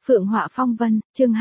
Phượng Họa Phong Vân, chương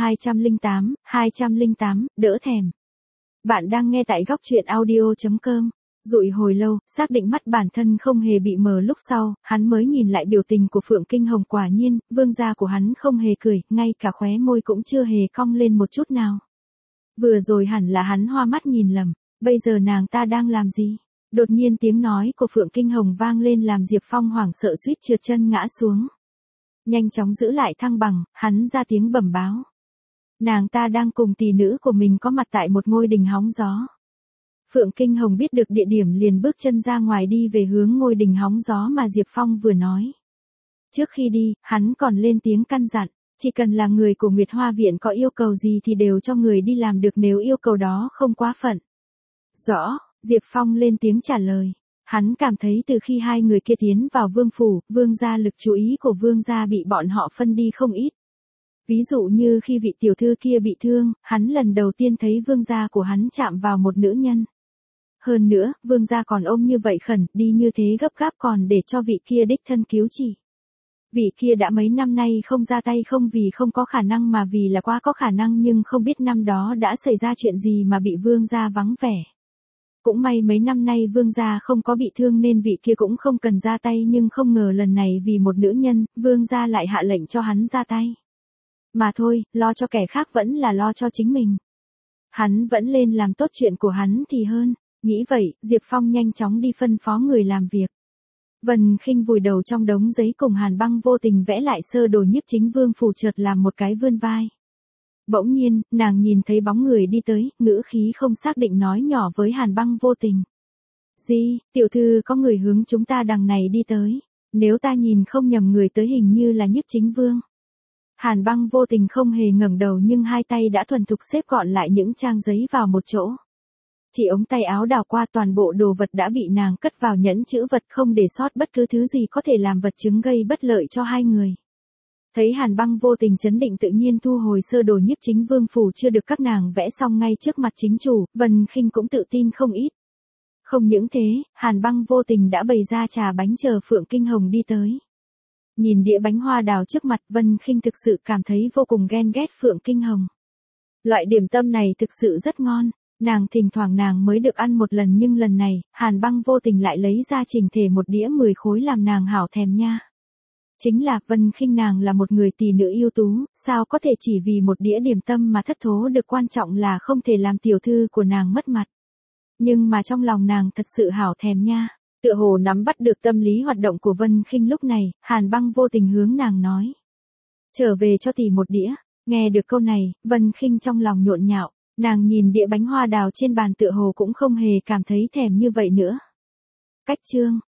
208, đỡ thèm. Bạn đang nghe tại góc truyện audio.com. Dụi hồi lâu, xác định mắt bản thân không hề bị mờ lúc sau, hắn mới nhìn lại biểu tình của Phượng Kinh Hồng, quả nhiên, vương gia của hắn không hề cười, ngay cả khóe môi cũng chưa hề cong lên một chút nào. Vừa rồi hẳn là hắn hoa mắt nhìn lầm, bây giờ nàng ta đang làm gì? Đột nhiên tiếng nói của Phượng Kinh Hồng vang lên làm Diệp Phong hoảng sợ suýt trượt chân ngã xuống. Nhanh chóng giữ lại thăng bằng, hắn ra tiếng bẩm báo. Nàng ta đang cùng tỷ nữ của mình có mặt tại một ngôi đình hóng gió. Phượng Kinh Hồng biết được địa điểm liền bước chân ra ngoài đi về hướng ngôi đình hóng gió mà Diệp Phong vừa nói. Trước khi đi, hắn còn lên tiếng căn dặn, chỉ cần là người của Nguyệt Hoa Viện có yêu cầu gì thì đều cho người đi làm được nếu yêu cầu đó không quá phận. Rõ, Diệp Phong lên tiếng trả lời. Hắn cảm thấy từ khi hai người kia tiến vào vương phủ, vương gia lực chú ý của vương gia bị bọn họ phân đi không ít. Ví dụ như khi vị tiểu thư kia bị thương, hắn lần đầu tiên thấy vương gia của hắn chạm vào một nữ nhân. Hơn nữa, vương gia còn ôm như vậy khẩn, đi như thế gấp gáp còn để cho vị kia đích thân cứu chỉ. Vị kia đã mấy năm nay không ra tay không vì không có khả năng mà vì là quá có khả năng, nhưng không biết năm đó đã xảy ra chuyện gì mà bị vương gia vắng vẻ. Cũng may mấy năm nay vương gia không có bị thương nên vị kia cũng không cần ra tay, nhưng không ngờ lần này vì một nữ nhân, vương gia lại hạ lệnh cho hắn ra tay. Mà thôi, lo cho kẻ khác vẫn là lo cho chính mình. Hắn vẫn lên làm tốt chuyện của hắn thì hơn. Nghĩ vậy, Diệp Phong nhanh chóng đi phân phó người làm việc. Vân Khinh vùi đầu trong đống giấy cùng Hàn Băng vô tình vẽ lại sơ đồ nhiếp chính vương phủ, chợt làm một cái vươn vai. Bỗng nhiên, nàng nhìn thấy bóng người đi tới, ngữ khí không xác định nói nhỏ với Hàn Băng vô tình. Gì, tiểu thư có người hướng chúng ta đằng này đi tới. Nếu ta nhìn không nhầm người tới hình như là nhiếp chính vương. Hàn Băng vô tình không hề ngẩng đầu nhưng hai tay đã thuần thục xếp gọn lại những trang giấy vào một chỗ. Chỉ ống tay áo đảo qua toàn bộ đồ vật đã bị nàng cất vào nhẫn chữ vật, không để sót bất cứ thứ gì có thể làm vật chứng gây bất lợi cho hai người. Thấy Hàn Băng vô tình trấn định tự nhiên thu hồi sơ đồ nhiếp chính vương phủ chưa được các nàng vẽ xong ngay trước mặt chính chủ, Vân Khinh cũng tự tin không ít. Không những thế, Hàn Băng vô tình đã bày ra trà bánh chờ Phượng Kinh Hồng đi tới. Nhìn đĩa bánh hoa đào trước mặt, Vân Khinh thực sự cảm thấy vô cùng ghen ghét Phượng Kinh Hồng. Loại điểm tâm này thực sự rất ngon. Thỉnh thoảng nàng mới được ăn một lần, nhưng lần này, Hàn Băng vô tình lại lấy ra chỉnh thể một đĩa 10 khối làm nàng hảo thèm nha. Chính là Vân Khinh nàng là một người tỷ nữ ưu tú, sao có thể chỉ vì một đĩa điểm tâm mà thất thố được, quan trọng là không thể làm tiểu thư của nàng mất mặt. Nhưng mà trong lòng nàng thật sự hảo thèm nha. Tựa hồ nắm bắt được tâm lý hoạt động của Vân Khinh lúc này, Hàn Băng vô tình hướng nàng nói. Trở về cho tỷ một đĩa. Nghe được câu này, Vân Khinh trong lòng nhộn nhạo. Nàng nhìn đĩa bánh hoa đào trên bàn tựa hồ cũng không hề cảm thấy thèm như vậy nữa. Cách chương